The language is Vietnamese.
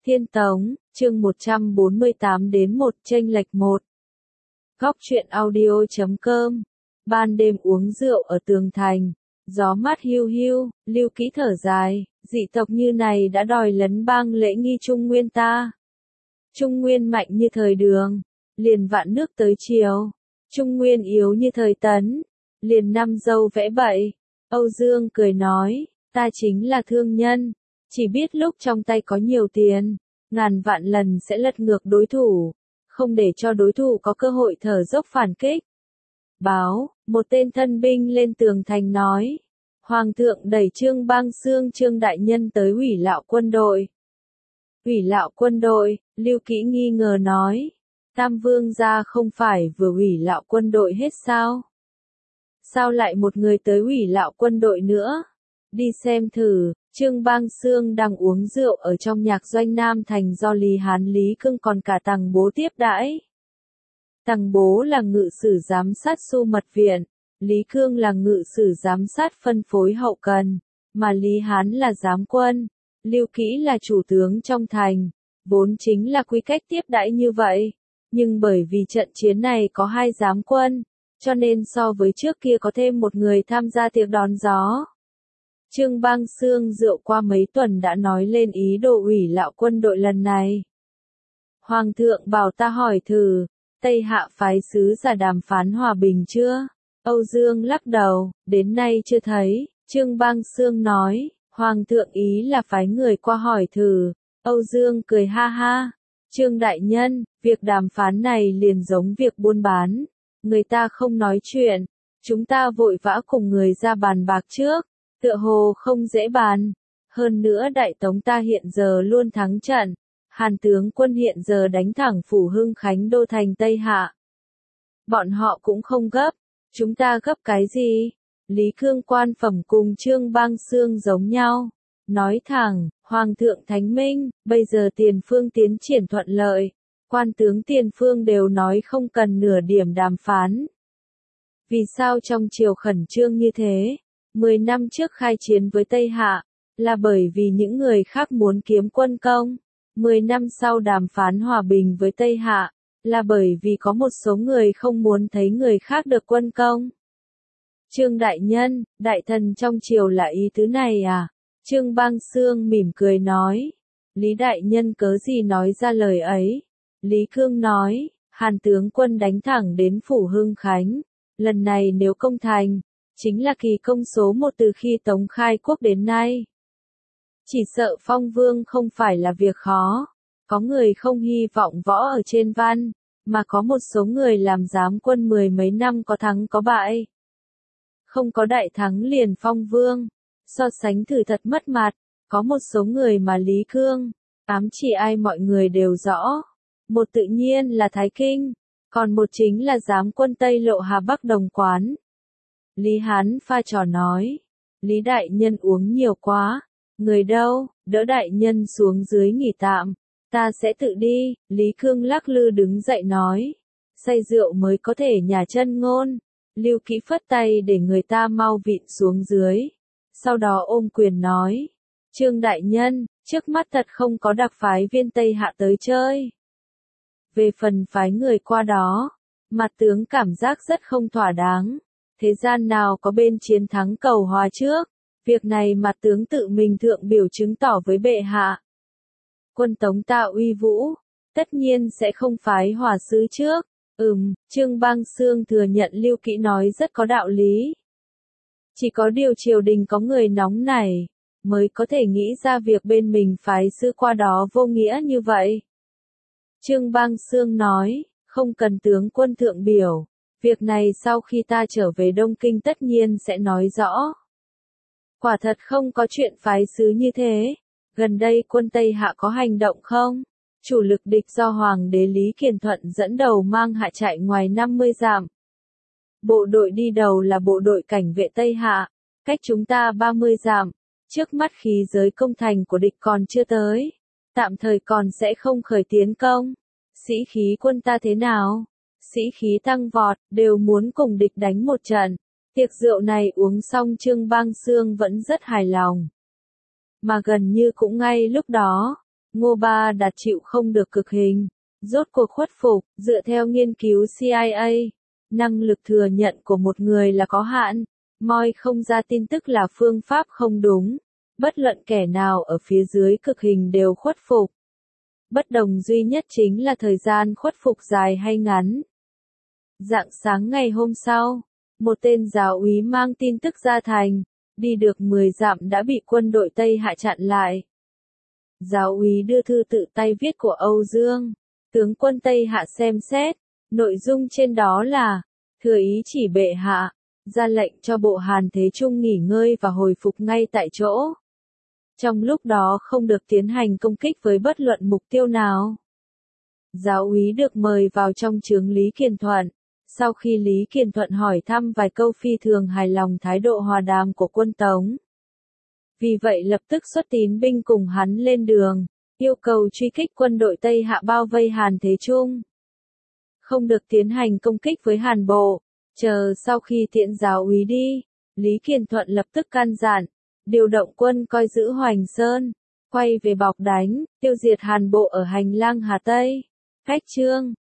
Thiên Tống, chương 148 đến 1 chênh lệch 1. Góc truyện audio.com. Ban đêm uống rượu ở tường thành, gió mát hiu hiu, Lưu Kĩ thở dài, dị tộc như này đã đòi lấn bang lễ nghi Trung Nguyên ta. Trung Nguyên mạnh như thời Đường, liền vạn nước tới chiều. Trung Nguyên yếu như thời Tấn, liền năm dâu vẽ bậy. Âu Dương cười nói, ta chính là thương nhân, chỉ biết lúc trong tay có nhiều tiền, ngàn vạn lần sẽ lật ngược đối thủ, không để cho đối thủ có cơ hội thở dốc phản kích. Báo, một tên thân binh lên tường thành nói, Hoàng thượng đẩy Trương Bang Xương Trương đại nhân tới hủy lạo quân đội. Hủy lạo quân đội, Lưu Kĩ nghi ngờ nói, Tam Vương gia không phải vừa hủy lạo quân đội hết sao? Sao lại một người tới hủy lạo quân đội nữa? Đi xem thử. Trương Bang Xương đang uống rượu ở trong nhạc doanh Nam Thành do Lý Hán Lý Cương còn cả Tằng Bố tiếp đãi. Tằng Bố là ngự sử giám sát Xu Mật Viện, Lý Cương là ngự sử giám sát phân phối hậu cần, mà Lý Hán là giám quân, Lưu Kĩ là chủ tướng trong thành, vốn chính là quy cách tiếp đãi như vậy. Nhưng bởi vì trận chiến này có 2 giám quân, cho nên so với trước kia có thêm một người tham gia tiệc đón gió. Trương Bang Xương rượu qua mấy tuần đã nói lên ý đồ hủy lạo quân đội lần này. Hoàng thượng bảo ta hỏi thử, Tây Hạ phái sứ giả đàm phán hòa bình chưa? Âu Dương lắc đầu, đến nay chưa thấy. Trương Bang Xương nói, Hoàng thượng ý là phái người qua hỏi thử. Âu Dương cười ha ha. Trương đại nhân, việc đàm phán này liền giống việc buôn bán. Người ta không nói chuyện, chúng ta vội vã cùng người ra bàn bạc trước. Tựa hồ không dễ bàn. Hơn nữa Đại Tống ta hiện giờ luôn thắng trận. Hàn tướng quân hiện giờ đánh thẳng phủ Hưng Khánh đô thành Tây Hạ. Bọn họ cũng không gấp. Chúng ta gấp cái gì? Lý Cương quan phẩm cùng Trương Bang Xương giống nhau. Nói thẳng, Hoàng thượng Thánh Minh, bây giờ tiền phương tiến triển thuận lợi. Quan tướng tiền phương đều nói không cần nửa điểm đàm phán. Vì sao trong triều khẩn trương như thế? 10 năm trước khai chiến với Tây Hạ, là bởi vì những người khác muốn kiếm quân công. 10 năm sau đàm phán hòa bình với Tây Hạ, là bởi vì có một số người không muốn thấy người khác được quân công. Trương đại nhân, đại thần trong triều là ý tứ này à? Trương Bang Xương mỉm cười nói. Lý đại nhân cớ gì nói ra lời ấy? Lý Cương nói, Hàn tướng quân đánh thẳng đến phủ Hưng Khánh. Lần này nếu công thành, chính là kỳ công số 1 từ khi Tống khai quốc đến nay. Chỉ sợ phong vương không phải là việc khó. Có người không hy vọng võ ở trên văn, mà có một số người làm giám quân 10 mấy năm có thắng có bại. Không có đại thắng liền phong vương. So sánh thử thật mất mặt. Có một số người mà Lý Cương ám chỉ ai mọi người đều rõ. Một tự nhiên là Thái Kinh, còn một chính là giám quân Tây Lộ Hà Bắc Đồng Quán. Lý Hán pha trò nói, Lý đại nhân uống nhiều quá, người đâu, đỡ đại nhân xuống dưới nghỉ tạm, ta sẽ tự đi. Lý Cương lắc lư đứng dậy nói, say rượu mới có thể nhả chân ngôn. Lưu Kĩ phất tay để người ta mau vịn xuống dưới, sau đó ôm quyền nói, Trương đại nhân, trước mắt thật không có đặc phái viên Tây Hạ tới chơi. Về phần phái người qua đó, mặt tướng cảm giác rất không thỏa đáng. Thế gian nào có bên chiến thắng cầu hòa trước, việc này mặt tướng tự mình thượng biểu chứng tỏ với bệ hạ. Quân Tống ta uy vũ, tất nhiên sẽ không phái hòa sứ trước. Trương Bang Xương thừa nhận Lưu Kĩ nói rất có đạo lý. Chỉ có điều triều đình có người nóng này, mới có thể nghĩ ra việc bên mình phái sứ qua đó vô nghĩa như vậy. Trương Bang Xương nói, không cần tướng quân thượng biểu. Việc này sau khi ta trở về Đông Kinh tất nhiên sẽ nói rõ. Quả thật không có chuyện phái sứ như thế. Gần đây quân Tây Hạ có hành động không? Chủ lực địch do Hoàng đế Lý Kiền Thuận dẫn đầu mang hạ chạy ngoài 50 dặm. Bộ đội đi đầu là bộ đội cảnh vệ Tây Hạ, cách chúng ta 30 dặm. Trước mắt khí giới công thành của địch còn chưa tới. Tạm thời còn sẽ không khởi tiến công. Sĩ khí quân ta thế nào? Sĩ khí tăng vọt, đều muốn cùng địch đánh một trận. Tiệc rượu này uống xong Trương Bang Xương vẫn rất hài lòng. Mà gần như cũng ngay lúc đó, Ngô Ba Đạt chịu không được cực hình, rốt cuộc khuất phục. Dựa theo nghiên cứu CIA, năng lực thừa nhận của một người là có hạn, moi không ra tin tức là phương pháp không đúng. Bất luận kẻ nào ở phía dưới cực hình đều khuất phục. Bất đồng duy nhất chính là thời gian khuất phục dài hay ngắn. Rạng sáng ngày hôm sau, một tên giáo úy mang tin tức ra thành, đi được 10 dặm đã bị quân đội Tây Hạ chặn lại. Giáo úy đưa thư tự tay viết của Âu Dương, tướng quân Tây Hạ xem xét, nội dung trên đó là, thừa ý chỉ bệ hạ, ra lệnh cho bộ Hàn Thế Trung nghỉ ngơi và hồi phục ngay tại chỗ. Trong lúc đó không được tiến hành công kích với bất luận mục tiêu nào. Giáo úy được mời vào trong trướng Lý Kiền Thuận. Sau khi Lý Kiền Thuận hỏi thăm vài câu phi thường hài lòng thái độ hòa đàm của quân Tống. Vì vậy lập tức xuất tín binh cùng hắn lên đường, yêu cầu truy kích quân đội Tây Hạ bao vây Hàn Thế Trung. Không được tiến hành công kích với Hàn Bộ, chờ sau khi tiễn giáo úy đi, Lý Kiền Thuận lập tức căn dặn, điều động quân coi giữ Hoành Sơn, quay về bọc đánh, tiêu diệt Hàn Bộ ở hành lang Hà Tây. Khách chương